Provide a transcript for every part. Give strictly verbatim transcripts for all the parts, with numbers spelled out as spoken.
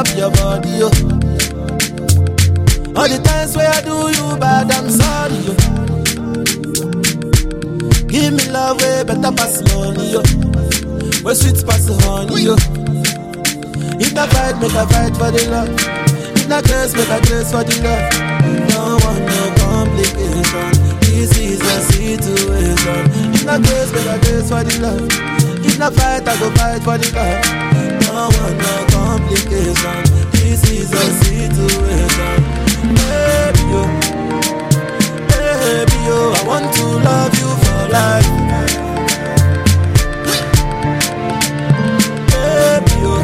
top your body, yo. All the times where I do you bad, I'm sorry, yo. Give me love way better pass money, yo. Where sweet pass the honey, yo. If I fight, make a fight for the love. If I grace, make a grace for the love. Don't want no complication. This is a situation. If I grace, make a grace for the love. If I fight, I go fight for the love. Don't want no complication. This is a situation. Baby, yo. Baby, yo. I want to love you for life. Baby, yo.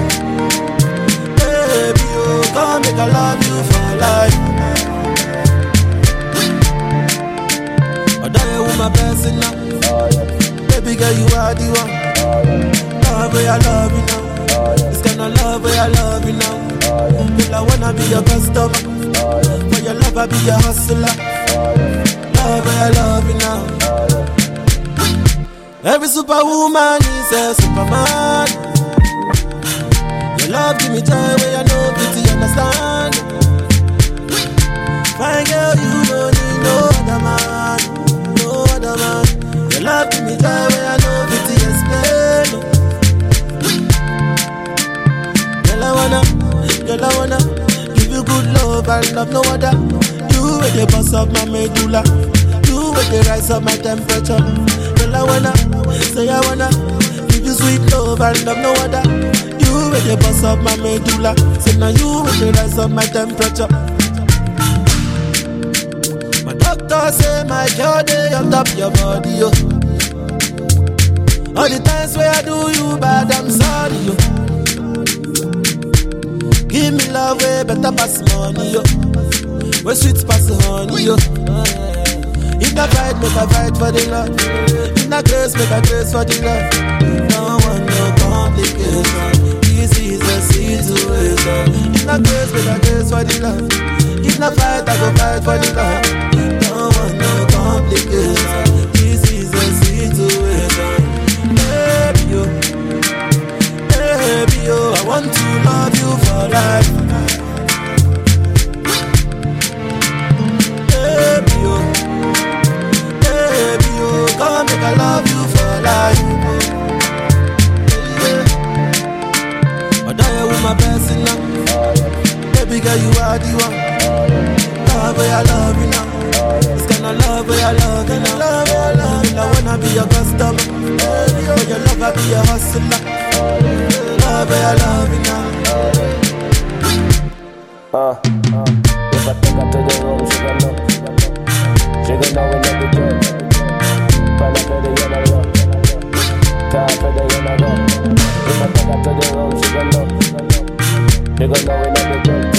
Baby, yo. Come make I love you for life. I die with my person now. Baby girl, you are the one. Love where I love you now. This kind of love where I love you now. Girl, I wanna be your customer. For your love, I be your hustler. Love where I love you now. Every superwoman is a superman. Your love give me joy where I know pity, understand. Fine girl, you don't need no other man. No other man. Your love give me joy where I know pity, explain. Girl, I wanna, girl, I wanna give you good love and love no other. You with the boss of my medulla. You with the rise of my temperature. Girl, I wanna, say I wanna give you sweet love and love no other. You with the boss of my medulla. Say now you with the rise of my temperature. My doctor say my girl they on top your body, yo. All the times where I do you bad, I'm sorry, yo. Give me love way better pass money, yo. Where sweet pass the honey, yo. If I fight, make a fight for the love. If I grace, make a grace for the love. Don't want no complication. This is a situation. If I grace, make a grace for the love. If I fight, I go fight for the love. Don't want no complication. This is a situation. Baby, yo. Baby, yo. I want to love you for life. Baby, yo. Baby, yo. Come make I love you for life. Yeah. I die with my person now. Baby girl, you are the one. Love where I love you now. This kind of love where I love you now. Love where I love you now. I wanna be your customer. For your love, I be your hustler. Love where I love you now. Uh, uh, if I take her to the room, she gon' know. She gon' know we never do. Find out for the yellow rock. Time for the yellow rock. If I take her to the room, she gon' know. She gon' know we never do.